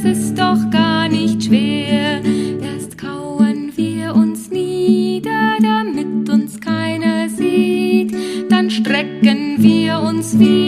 das ist doch gar nicht schwer. Erst kauern wir uns nieder, damit uns keiner sieht. Dann strecken wir uns wieder.